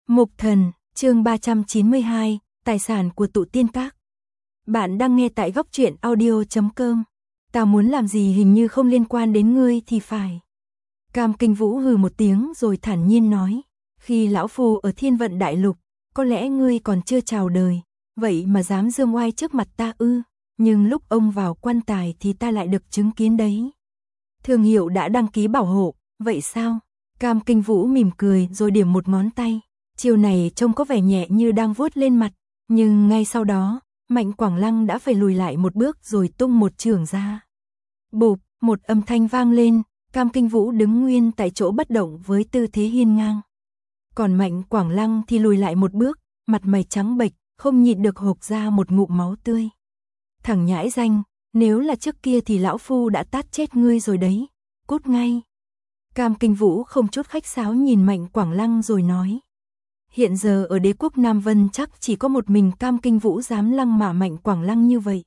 Mục Thần, chương 392, tài sản của tụ tiên các. Bạn đang nghe tại góc truyện audio.com. Tao muốn làm gì hình như không liên quan đến ngươi thì phải. Cam Kinh Vũ hừ một tiếng rồi thản nhiên nói. Khi lão phu ở Thiên Vận Đại Lục, có lẽ ngươi còn chưa chào đời, vậy mà dám dương oai trước mặt ta ư. Nhưng lúc ông vào quan tài thì ta lại được chứng kiến đấy. Thương hiệu đã đăng ký bảo hộ, vậy sao? Cam Kinh Vũ mỉm cười rồi điểm một ngón tay. Chiều này trông có vẻ nhẹ như đang vuốt lên mặt, nhưng ngay sau đó, Mạnh Quảng Lăng đã phải lùi lại một bước rồi tung một chưởng ra. Bụp, một âm thanh vang lên, Cam Kinh Vũ đứng nguyên tại chỗ bất động với tư thế hiên ngang. Còn Mạnh Quảng Lăng thì lùi lại một bước, mặt mày trắng bệch, không nhịn được hộc ra một ngụm máu tươi. Thằng nhãi danh, nếu là trước kia thì lão phu đã tát chết ngươi rồi đấy, cút ngay. Cam Kinh Vũ không chút khách sáo nhìn Mạnh Quảng Lăng rồi nói. Hiện giờ ở đế quốc Nam Vân chắc chỉ có một mình Cam Kinh Vũ dám lăng mạ Mạnh Quảng Lăng như vậy.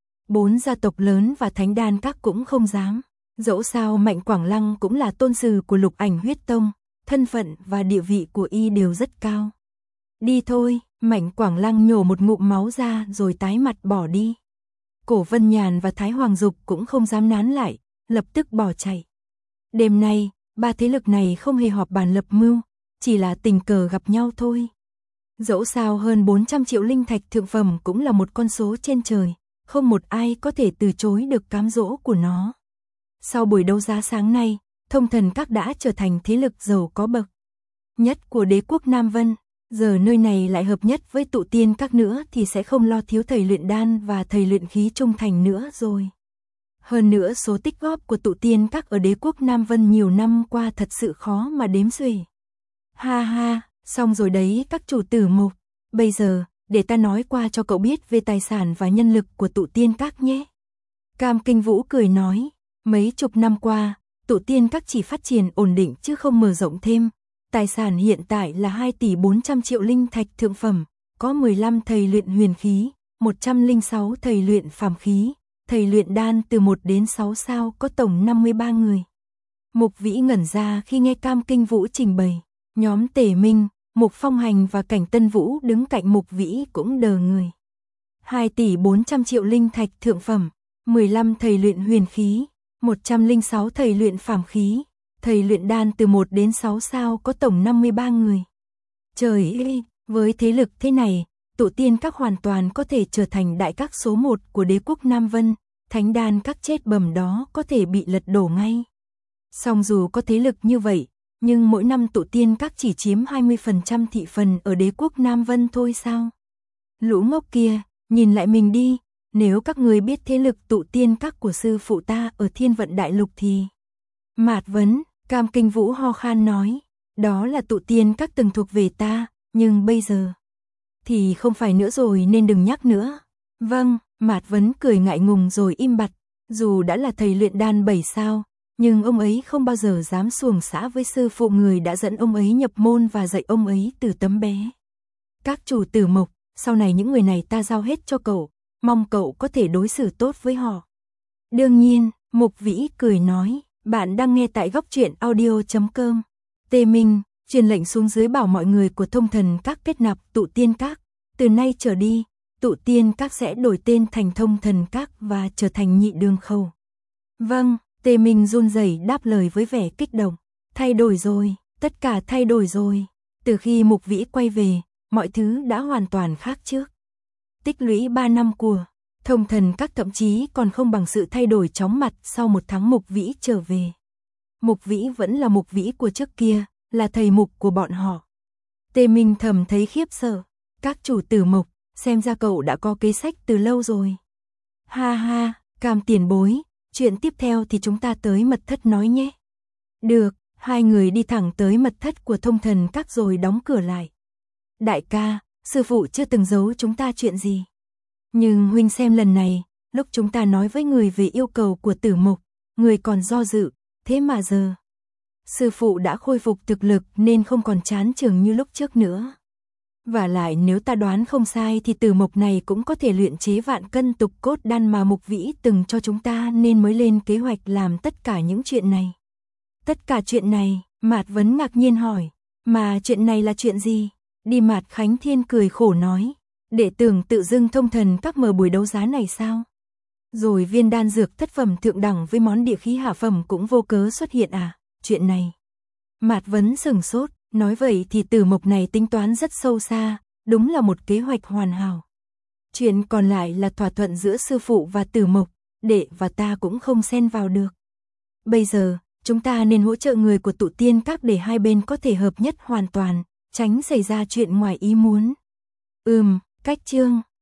4 gia tộc lớn và thánh đan các cũng không dám. Dẫu sao Mạnh Quảng Lăng cũng là tôn sư của Lục Ảnh Huyết Tông, thân phận và địa vị của y đều rất cao. Đi thôi, Mạnh Quảng Lăng nhổ một ngụm máu ra rồi tái mặt bỏ đi. Cổ Vân Nhàn và Thái Hoàng Dục cũng không dám nán lại, lập tức bỏ chạy. Đêm nay, ba thế lực này không hề họp bàn lập mưu, chỉ là tình cờ gặp nhau thôi. Dẫu sao hơn 400 triệu linh thạch thượng phẩm cũng là một con số trên trời, không một ai có thể từ chối được cám dỗ của nó. Sau buổi đấu giá sáng nay, Thông Thần Các đã trở thành thế lực giàu có bậc nhất của đế quốc Nam Vân. Giờ nơi này lại hợp nhất với tụ tiên các nữa thì sẽ không lo thiếu thầy luyện đan và thầy luyện khí trung thành nữa rồi. Hơn nữa số tích góp của tụ tiên các ở đế quốc Nam Vân nhiều năm qua thật sự khó mà đếm xuể. Ha ha, xong rồi đấy các chủ tử Mục. Bây giờ, để ta nói qua cho cậu biết về tài sản và nhân lực của tụ tiên các nhé. Cam Kinh Vũ cười nói, mấy chục năm qua, tụ tiên các chỉ phát triển ổn định chứ không mở rộng thêm. Tài sản hiện tại là 2 tỷ 400 triệu linh thạch thượng phẩm, có 15 thầy luyện huyền khí, 106 thầy luyện phàm khí, thầy luyện đan từ 1 đến 6 sao có tổng 53 người. Mục Vĩ ngẩn ra khi nghe Cam Kinh Vũ trình bày. Nhóm Tề Minh, Mục Phong Hành và Cảnh Tân Vũ đứng cạnh Mục Vĩ cũng đờ người. 2 tỷ 400 triệu linh thạch thượng phẩm, 15 thầy luyện huyền khí, 106 thầy luyện phàm khí, thầy luyện đan từ 1 đến 6 sao có tổng 53 người. Trời ơi, với thế lực thế này, tụ tiên các hoàn toàn có thể trở thành đại các số 1 của đế quốc Nam Vân, thánh đan các chết bầm đó có thể bị lật đổ ngay. Song dù có thế lực như vậy, nhưng mỗi năm tụ tiên các chỉ chiếm 20% thị phần ở đế quốc Nam Vân thôi sao? Lũ ngốc kia, nhìn lại mình đi, nếu các người biết thế lực tụ tiên các của sư phụ ta ở Thiên Vận Đại Lục thì... Mạt Vấn, Cam Kinh Vũ ho khan nói, đó là tụ tiên các từng thuộc về ta, nhưng bây giờ... thì không phải nữa rồi nên đừng nhắc nữa. Vâng, Mạt Vấn cười ngại ngùng rồi im bặt, dù đã là thầy luyện đan 7 sao, nhưng ông ấy không bao giờ dám xuồng xã với sư phụ người đã dẫn ông ấy nhập môn và dạy ông ấy từ tấm bé. Các chủ tử Mộc, sau này những người này ta giao hết cho cậu, mong cậu có thể đối xử tốt với họ. Đương nhiên, Mục Vĩ cười nói, bạn đang nghe tại góc truyện audio.com. Tề Minh, truyền lệnh xuống dưới bảo mọi người của Thông Thần Các kết nạp tụ tiên các. Từ nay trở đi, tụ tiên các sẽ đổi tên thành Thông Thần Các và trở thành nhị đường khâu. Vâng. Tề Minh run rẩy đáp lời với vẻ kích động. Thay đổi rồi, tất cả thay đổi rồi. Từ khi Mục Vĩ quay về, mọi thứ đã hoàn toàn khác trước. Tích lũy 3 năm của Thông Thần Các thậm chí còn không bằng sự thay đổi chóng mặt sau 1 tháng Mục Vĩ trở về. Mục Vĩ vẫn là Mục Vĩ của trước kia, là thầy Mục của bọn họ. Tề Minh thầm thấy khiếp sợ. Các chủ tử Mục, xem ra cậu đã có kế sách từ lâu rồi. Ha ha, Cam tiền bối. Chuyện tiếp theo thì chúng ta tới mật thất nói nhé. Được, hai người đi thẳng tới mật thất của Thông Thần Các rồi đóng cửa lại. Đại ca, sư phụ chưa từng giấu chúng ta chuyện gì. Nhưng huynh xem lần này, lúc chúng ta nói với người về yêu cầu của Tử Mục, người còn do dự, thế mà giờ. Sư phụ đã khôi phục thực lực nên không còn chán chường như lúc trước nữa. Và lại nếu ta đoán không sai thì Tử Mộc này cũng có thể luyện chế vạn cân tục cốt đan mà Mục Vĩ từng cho chúng ta nên mới lên kế hoạch làm tất cả những chuyện này. Tất cả chuyện này, Mạt Vấn ngạc nhiên hỏi, mà chuyện này là chuyện gì? Đi Mạt Khánh Thiên cười khổ nói, đệ tưởng tự dưng thông thần các mở buổi đấu giá này sao? Rồi viên đan dược thất phẩm thượng đẳng với món địa khí hạ phẩm cũng vô cớ xuất hiện à, chuyện này. Mạt Vấn sửng sốt, nói vậy thì Tử Mộc này tính toán rất sâu xa, đúng là một kế hoạch hoàn hảo. Chuyện còn lại là thỏa thuận giữa sư phụ và Tử Mộc, đệ và ta cũng không xen vào được. Bây giờ, chúng ta nên hỗ trợ người của Tụ Tiên Các để hai bên có thể hợp nhất hoàn toàn, tránh xảy ra chuyện ngoài ý muốn. Cách chương